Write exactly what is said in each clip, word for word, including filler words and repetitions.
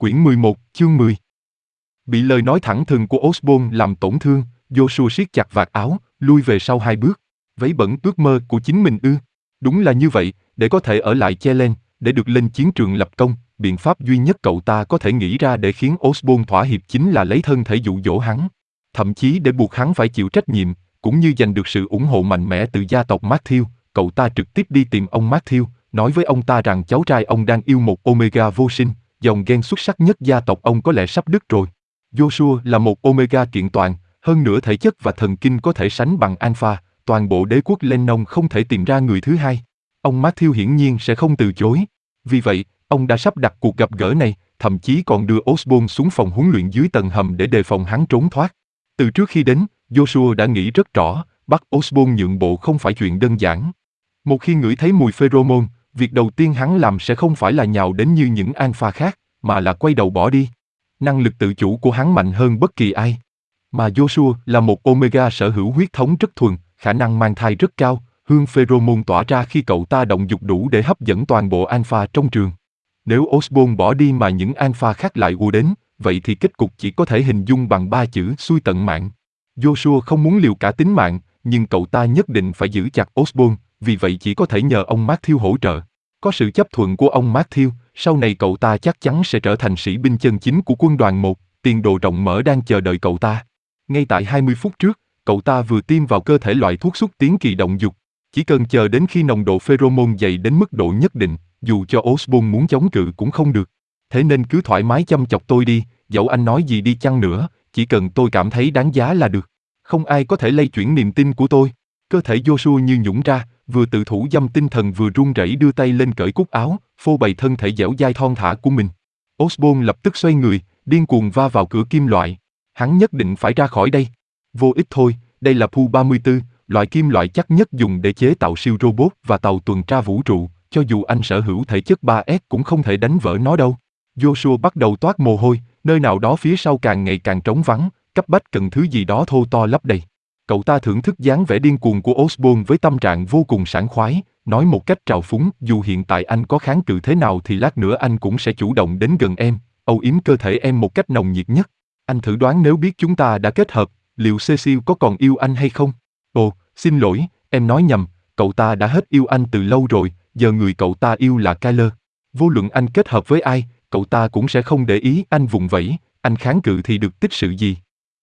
Quyển mười một, chương mười. Bị lời nói thẳng thừng của Osborn làm tổn thương, Joshua siết chặt vạt áo, lui về sau hai bước. Vấy bẩn ước mơ của chính mình ư? Đúng là như vậy, để có thể ở lại che lên, để được lên chiến trường lập công, biện pháp duy nhất cậu ta có thể nghĩ ra để khiến Osborn thỏa hiệp chính là lấy thân thể dụ dỗ hắn. Thậm chí để buộc hắn phải chịu trách nhiệm, cũng như giành được sự ủng hộ mạnh mẽ từ gia tộc Matthew, cậu ta trực tiếp đi tìm ông Matthew, nói với ông ta rằng cháu trai ông đang yêu một Omega vô sinh, dòng gen xuất sắc nhất gia tộc ông có lẽ sắp đứt rồi. Joshua là một Omega kiện toàn, hơn nữa thể chất và thần kinh có thể sánh bằng Alpha, toàn bộ đế quốc Lennon không thể tìm ra người thứ hai. Ông Matthew hiển nhiên sẽ không từ chối. Vì vậy, ông đã sắp đặt cuộc gặp gỡ này, thậm chí còn đưa Osborn xuống phòng huấn luyện dưới tầng hầm để đề phòng hắn trốn thoát. Từ trước khi đến, Joshua đã nghĩ rất rõ, bắt Osborn nhượng bộ không phải chuyện đơn giản. Một khi ngửi thấy mùi pheromone, việc đầu tiên hắn làm sẽ không phải là nhào đến như những alpha khác, mà là quay đầu bỏ đi. Năng lực tự chủ của hắn mạnh hơn bất kỳ ai. Mà Joshua là một Omega sở hữu huyết thống rất thuần, khả năng mang thai rất cao, hương pheromone tỏa ra khi cậu ta động dục đủ để hấp dẫn toàn bộ alpha trong trường. Nếu Osborn bỏ đi mà những alpha khác lại ùa đến, vậy thì kết cục chỉ có thể hình dung bằng ba chữ xui tận mạng. Joshua không muốn liều cả tính mạng, nhưng cậu ta nhất định phải giữ chặt Osborn, vì vậy chỉ có thể nhờ ông Matthew hỗ trợ. Có sự chấp thuận của ông Matthew, sau này cậu ta chắc chắn sẽ trở thành sĩ binh chân chính của quân đoàn một, tiền đồ rộng mở đang chờ đợi cậu ta. Ngay tại hai mươi phút trước, cậu ta vừa tiêm vào cơ thể loại thuốc xúc tiến kỳ động dục. Chỉ cần chờ đến khi nồng độ pheromone dày đến mức độ nhất định, dù cho Osborn muốn chống cự cũng không được. Thế nên cứ thoải mái chăm chọc tôi đi, dẫu anh nói gì đi chăng nữa, chỉ cần tôi cảm thấy đáng giá là được. Không ai có thể lay chuyển niềm tin của tôi. Cơ thể Joshua như nhũn ra, vừa tự thủ dâm tinh thần vừa run rẩy đưa tay lên cởi cúc áo, phô bày thân thể dẻo dai thon thả của mình. Osborn lập tức xoay người, điên cuồng va vào cửa kim loại. Hắn nhất định phải ra khỏi đây. Vô ích thôi, đây là Pu ba mươi tư, loại kim loại chắc nhất dùng để chế tạo siêu robot và tàu tuần tra vũ trụ, cho dù anh sở hữu thể chất ba S cũng không thể đánh vỡ nó đâu. Joshua bắt đầu toát mồ hôi, nơi nào đó phía sau càng ngày càng trống vắng, cấp bách cần thứ gì đó thô to lấp đầy. Cậu ta thưởng thức dáng vẻ điên cuồng của Osborn với tâm trạng vô cùng sảng khoái, nói một cách trào phúng, dù hiện tại anh có kháng cự thế nào thì lát nữa anh cũng sẽ chủ động đến gần em, âu yếm cơ thể em một cách nồng nhiệt nhất. Anh thử đoán nếu biết chúng ta đã kết hợp, liệu Cecil có còn yêu anh hay không? Ồ, xin lỗi, em nói nhầm, cậu ta đã hết yêu anh từ lâu rồi, giờ người cậu ta yêu là Kyler. Vô luận anh kết hợp với ai, cậu ta cũng sẽ không để ý anh vùng vẫy, anh kháng cự thì được tích sự gì?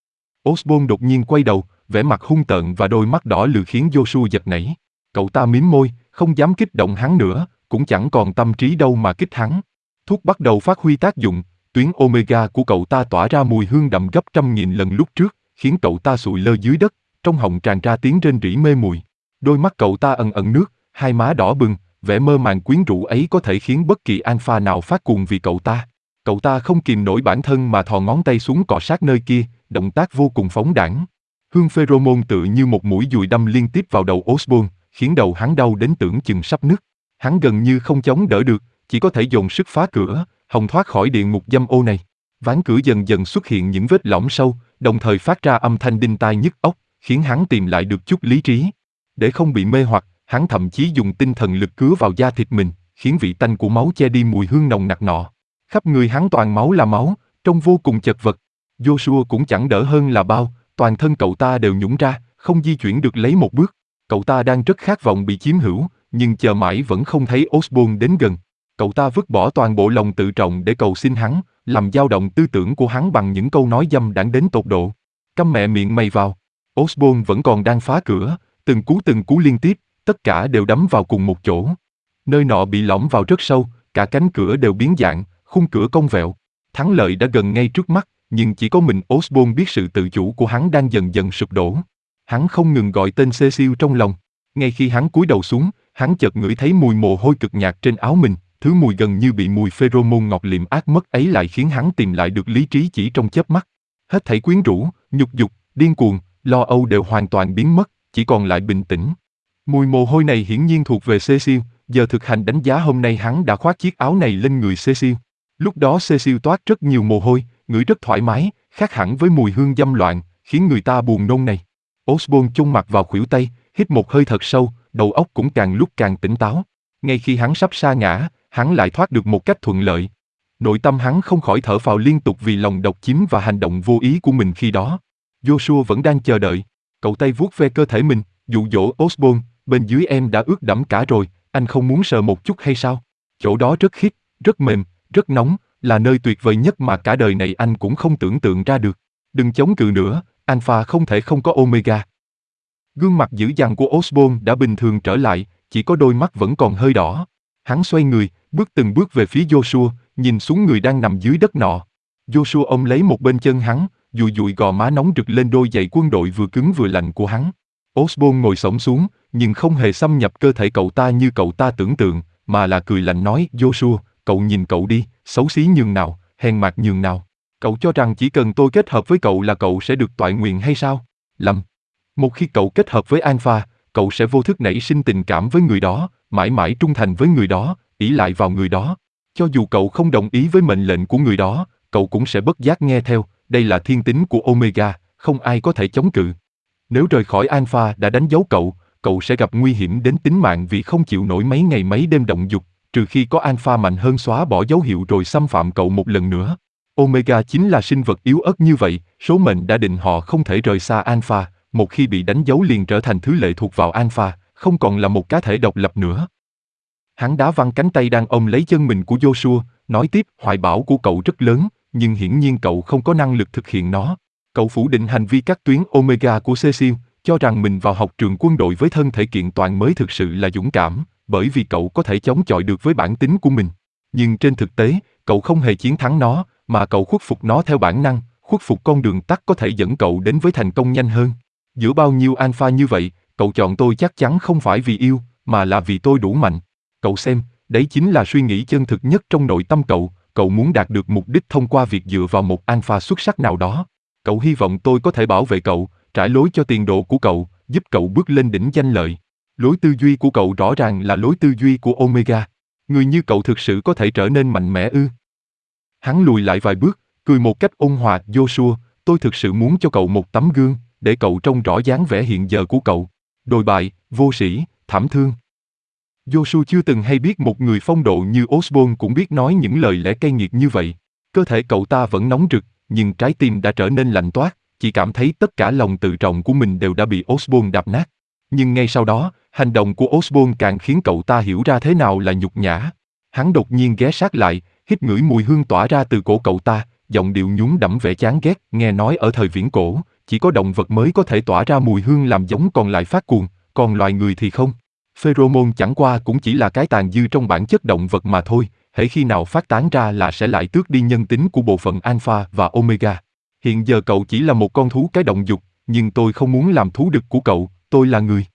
Osborn đột nhiên quay đầu, vẻ mặt hung tợn và đôi mắt đỏ lừ khiến Joshua giật nảy. Cậu ta mím môi, không dám kích động hắn nữa, cũng chẳng còn tâm trí đâu mà kích hắn. Thuốc bắt đầu phát huy tác dụng, tuyến Omega của cậu ta tỏa ra mùi hương đậm gấp trăm nghìn lần lúc trước, khiến cậu ta sụi lơ dưới đất, trong họng tràn ra tiếng rên rỉ mê muội. Đôi mắt cậu ta ẩn ẩn nước, hai má đỏ bừng, vẻ mơ màng quyến rũ ấy có thể khiến bất kỳ alpha nào phát cuồng vì cậu ta. Cậu ta không kìm nổi bản thân mà thò ngón tay xuống cọ sát nơi kia, động tác vô cùng phóng đãng. Hương pheromone tựa như một mũi dùi đâm liên tiếp vào đầu Osborn, khiến đầu hắn đau đến tưởng chừng sắp nứt. Hắn gần như không chống đỡ được, chỉ có thể dồn sức phá cửa, hòng thoát khỏi địa ngục dâm ô này. Ván cửa dần dần xuất hiện những vết lõm sâu, đồng thời phát ra âm thanh đinh tai nhức óc, khiến hắn tìm lại được chút lý trí. Để không bị mê hoặc, hắn thậm chí dùng tinh thần lực cứa vào da thịt mình, khiến vị tanh của máu che đi mùi hương nồng nặc nọ. Khắp người hắn toàn máu là máu, trông vô cùng chật vật. Joshua cũng chẳng đỡ hơn là bao, toàn thân cậu ta đều nhũn ra, không di chuyển được lấy một bước. Cậu ta đang rất khát vọng bị chiếm hữu, nhưng chờ mãi vẫn không thấy Osborn đến gần. Cậu ta vứt bỏ toàn bộ lòng tự trọng để cầu xin hắn, làm dao động tư tưởng của hắn bằng những câu nói dâm đãng đến tột độ. Câm mẹ miệng mày vào. Osborn vẫn còn đang phá cửa, từng cú từng cú liên tiếp, tất cả đều đấm vào cùng một chỗ. Nơi nọ bị lõm vào rất sâu, cả cánh cửa đều biến dạng, khung cửa cong vẹo. Thắng lợi đã gần ngay trước mắt, nhưng chỉ có mình Osborn biết sự tự chủ của hắn đang dần dần sụp đổ. Hắn không ngừng gọi tên Cecil trong lòng. Ngay khi hắn cúi đầu xuống, hắn chợt ngửi thấy mùi mồ hôi cực nhạt trên áo mình, thứ mùi gần như bị mùi pheromone ngọt liệm ác mất ấy lại khiến hắn tìm lại được lý trí chỉ trong chớp mắt. Hết thảy quyến rũ, nhục dục, điên cuồng, lo âu đều hoàn toàn biến mất, chỉ còn lại bình tĩnh. Mùi mồ hôi này hiển nhiên thuộc về Cecil, giờ thực hành đánh giá hôm nay hắn đã khoác chiếc áo này lên người Cecil. Lúc đó Cecil toát rất nhiều mồ hôi, ngửi rất thoải mái, khác hẳn với mùi hương dâm loạn, khiến người ta buồn nôn này. Osborn chôn mặt vào khuỷu tay, hít một hơi thật sâu, đầu óc cũng càng lúc càng tỉnh táo. Ngay khi hắn sắp sa ngã, hắn lại thoát được một cách thuận lợi. Nội tâm hắn không khỏi thở phào liên tục vì lòng độc chiếm và hành động vô ý của mình khi đó. Joshua vẫn đang chờ đợi. Cậu tay vuốt ve cơ thể mình, dụ dỗ Osborn, bên dưới em đã ướt đẫm cả rồi, anh không muốn sờ một chút hay sao? Chỗ đó rất khít, rất mềm, rất nóng, là nơi tuyệt vời nhất mà cả đời này anh cũng không tưởng tượng ra được. Đừng chống cự nữa, Alpha không thể không có Omega. Gương mặt dữ dằn của Osborn đã bình thường trở lại, chỉ có đôi mắt vẫn còn hơi đỏ. Hắn xoay người, bước từng bước về phía Joshua, nhìn xuống người đang nằm dưới đất nọ. Joshua ôm lấy một bên chân hắn, dụi dụi gò má nóng rực lên đôi giày quân đội vừa cứng vừa lạnh của hắn. Osborn ngồi xổm xuống, nhưng không hề xâm nhập cơ thể cậu ta như cậu ta tưởng tượng, mà là cười lạnh nói, Joshua, cậu nhìn cậu đi, xấu xí nhường nào, hèn mạt nhường nào. Cậu cho rằng chỉ cần tôi kết hợp với cậu là cậu sẽ được toại nguyện hay sao? Lầm. Một khi cậu kết hợp với Alpha, cậu sẽ vô thức nảy sinh tình cảm với người đó, mãi mãi trung thành với người đó, ỷ lại vào người đó. Cho dù cậu không đồng ý với mệnh lệnh của người đó, cậu cũng sẽ bất giác nghe theo, đây là thiên tính của Omega, không ai có thể chống cự. Nếu rời khỏi Alpha đã đánh dấu cậu, cậu sẽ gặp nguy hiểm đến tính mạng vì không chịu nổi mấy ngày mấy đêm động dục, trừ khi có Alpha mạnh hơn xóa bỏ dấu hiệu rồi xâm phạm cậu một lần nữa. Omega chính là sinh vật yếu ớt như vậy, số mệnh đã định họ không thể rời xa Alpha, một khi bị đánh dấu liền trở thành thứ lệ thuộc vào Alpha, không còn là một cá thể độc lập nữa. Hắn đá văng cánh tay đang ôm lấy chân mình của Joshua, nói tiếp, hoài bão của cậu rất lớn, nhưng hiển nhiên cậu không có năng lực thực hiện nó. Cậu phủ định hành vi cắt tuyến Omega của Cecil, cho rằng mình vào học trường quân đội với thân thể kiện toàn mới thực sự là dũng cảm, bởi vì cậu có thể chống chọi được với bản tính của mình. Nhưng trên thực tế, cậu không hề chiến thắng nó, mà cậu khuất phục nó theo bản năng, khuất phục con đường tắt có thể dẫn cậu đến với thành công nhanh hơn. Giữa bao nhiêu Alpha như vậy, cậu chọn tôi chắc chắn không phải vì yêu, mà là vì tôi đủ mạnh. Cậu xem, đấy chính là suy nghĩ chân thực nhất trong nội tâm cậu, cậu muốn đạt được mục đích thông qua việc dựa vào một Alpha xuất sắc nào đó. Cậu hy vọng tôi có thể bảo vệ cậu, trải lối cho tiền đồ của cậu, giúp cậu bước lên đỉnh danh lợi. Lối tư duy của cậu rõ ràng là lối tư duy của Omega. Người như cậu thực sự có thể trở nên mạnh mẽ ư? Hắn lùi lại vài bước, cười một cách ôn hòa, Joshua, tôi thực sự muốn cho cậu một tấm gương, để cậu trông rõ dáng vẻ hiện giờ của cậu. Đồi bại, vô sĩ, thảm thương. Joshua chưa từng hay biết một người phong độ như Osborn cũng biết nói những lời lẽ cay nghiệt như vậy. Cơ thể cậu ta vẫn nóng rực, nhưng trái tim đã trở nên lạnh toát, chỉ cảm thấy tất cả lòng tự trọng của mình đều đã bị Osborn đạp nát. Nhưng ngay sau đó, hành động của Osborn càng khiến cậu ta hiểu ra thế nào là nhục nhã. Hắn đột nhiên ghé sát lại, hít ngửi mùi hương tỏa ra từ cổ cậu ta, giọng điệu nhún đẫm vẻ chán ghét, nghe nói ở thời viễn cổ, chỉ có động vật mới có thể tỏa ra mùi hương làm giống còn lại phát cuồng, còn loài người thì không. Pheromone chẳng qua cũng chỉ là cái tàn dư trong bản chất động vật mà thôi, hễ khi nào phát tán ra là sẽ lại tước đi nhân tính của bộ phận Alpha và Omega. Hiện giờ cậu chỉ là một con thú cái động dục, nhưng tôi không muốn làm thú đực của cậu, tôi là người.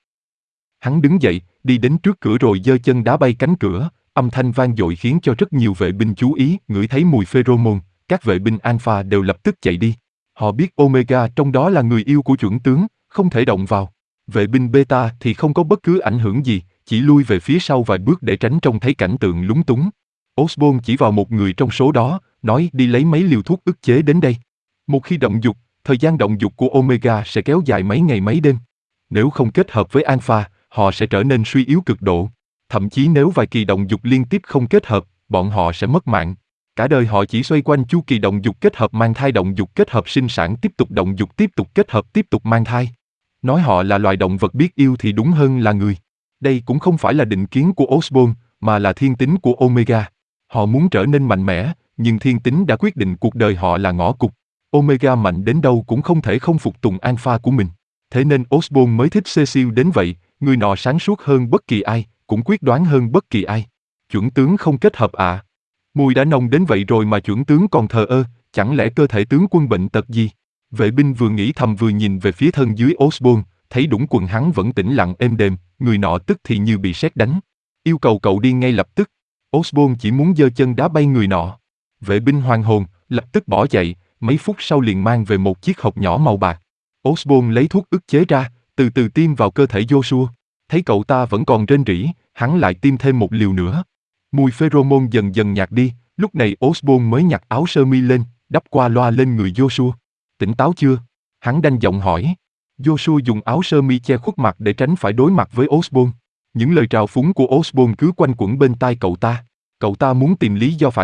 Hắn đứng dậy, đi đến trước cửa rồi giơ chân đá bay cánh cửa, âm thanh vang dội khiến cho rất nhiều vệ binh chú ý, ngửi thấy mùi pheromone, các vệ binh Alpha đều lập tức chạy đi. Họ biết Omega trong đó là người yêu của chuẩn tướng, không thể động vào. Vệ binh Beta thì không có bất cứ ảnh hưởng gì, chỉ lui về phía sau vài bước để tránh trông thấy cảnh tượng lúng túng. Osborn chỉ vào một người trong số đó, nói đi lấy mấy liều thuốc ức chế đến đây. Một khi động dục, thời gian động dục của Omega sẽ kéo dài mấy ngày mấy đêm. Nếu không kết hợp với Alpha, họ sẽ trở nên suy yếu cực độ. Thậm chí nếu vài kỳ động dục liên tiếp không kết hợp, bọn họ sẽ mất mạng. Cả đời họ chỉ xoay quanh chu kỳ động dục kết hợp mang thai động dục kết hợp sinh sản tiếp tục động dục tiếp tục kết hợp tiếp tục mang thai. Nói họ là loài động vật biết yêu thì đúng hơn là người. Đây cũng không phải là định kiến của Osborn, mà là thiên tính của Omega. Họ muốn trở nên mạnh mẽ, nhưng thiên tính đã quyết định cuộc đời họ là ngõ cụt. Omega mạnh đến đâu cũng không thể không phục tùng Alpha của mình. Thế nên Osborn mới thích Cecil đến vậy, người nọ sáng suốt hơn bất kỳ ai, cũng quyết đoán hơn bất kỳ ai. Chuẩn tướng không kết hợp à? Mùi đã nồng đến vậy rồi mà chuẩn tướng còn thờ ơ, chẳng lẽ cơ thể tướng quân bệnh tật gì? Vệ binh vừa nghĩ thầm vừa nhìn về phía thân dưới Osborn, thấy đũng quần hắn vẫn tĩnh lặng êm đềm, người nọ tức thì như bị sét đánh. Yêu cầu cậu đi ngay lập tức. Osborn chỉ muốn giơ chân đá bay người nọ. Vệ binh hoàn hồn, lập tức bỏ chạy, mấy phút sau liền mang về một chiếc hộp nhỏ màu bạc. Osborn lấy thuốc ức chế ra, từ từ tiêm vào cơ thể Joshua. Thấy cậu ta vẫn còn rên rỉ, hắn lại tiêm thêm một liều nữa. Mùi pheromone dần dần nhạt đi, lúc này Osborn mới nhặt áo sơ mi lên, đắp qua loa lên người Joshua. Tỉnh táo chưa? Hắn đanh giọng hỏi. Joshua dùng áo sơ mi che khuất mặt để tránh phải đối mặt với Osborn. Những lời trào phúng của Osborn cứ quanh quẩn bên tai cậu ta. Cậu ta muốn tìm lý do phản bác,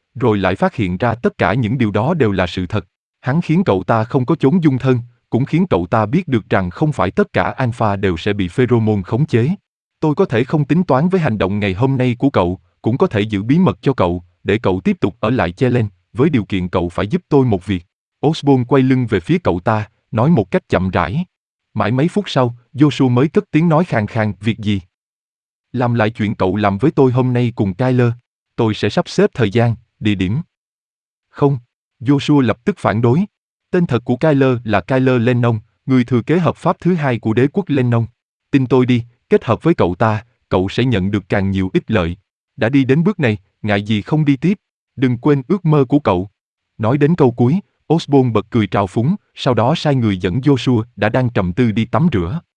rồi lại phát hiện ra tất cả những điều đó đều là sự thật. Hắn khiến cậu ta không có chốn dung thân, cũng khiến cậu ta biết được rằng không phải tất cả alpha đều sẽ bị pheromone khống chế. Tôi có thể không tính toán với hành động ngày hôm nay của cậu, cũng có thể giữ bí mật cho cậu, để cậu tiếp tục ở lại Chelen, với điều kiện cậu phải giúp tôi một việc. Osborn quay lưng về phía cậu ta, nói một cách chậm rãi. Mãi mấy phút sau, Joshua mới cất tiếng nói khàn khàn, việc gì? Làm lại chuyện cậu làm với tôi hôm nay cùng Kyler. Tôi sẽ sắp xếp thời gian, địa điểm. Không. Joshua lập tức phản đối. Tên thật của Kyler là Kyler Lennon, người thừa kế hợp pháp thứ hai của đế quốc Lennon. Tin tôi đi, kết hợp với cậu ta, cậu sẽ nhận được càng nhiều ích lợi. Đã đi đến bước này, ngại gì không đi tiếp. Đừng quên ước mơ của cậu. Nói đến câu cuối, Osborn bật cười trào phúng, sau đó sai người dẫn Joshua đã đang trầm tư đi tắm rửa.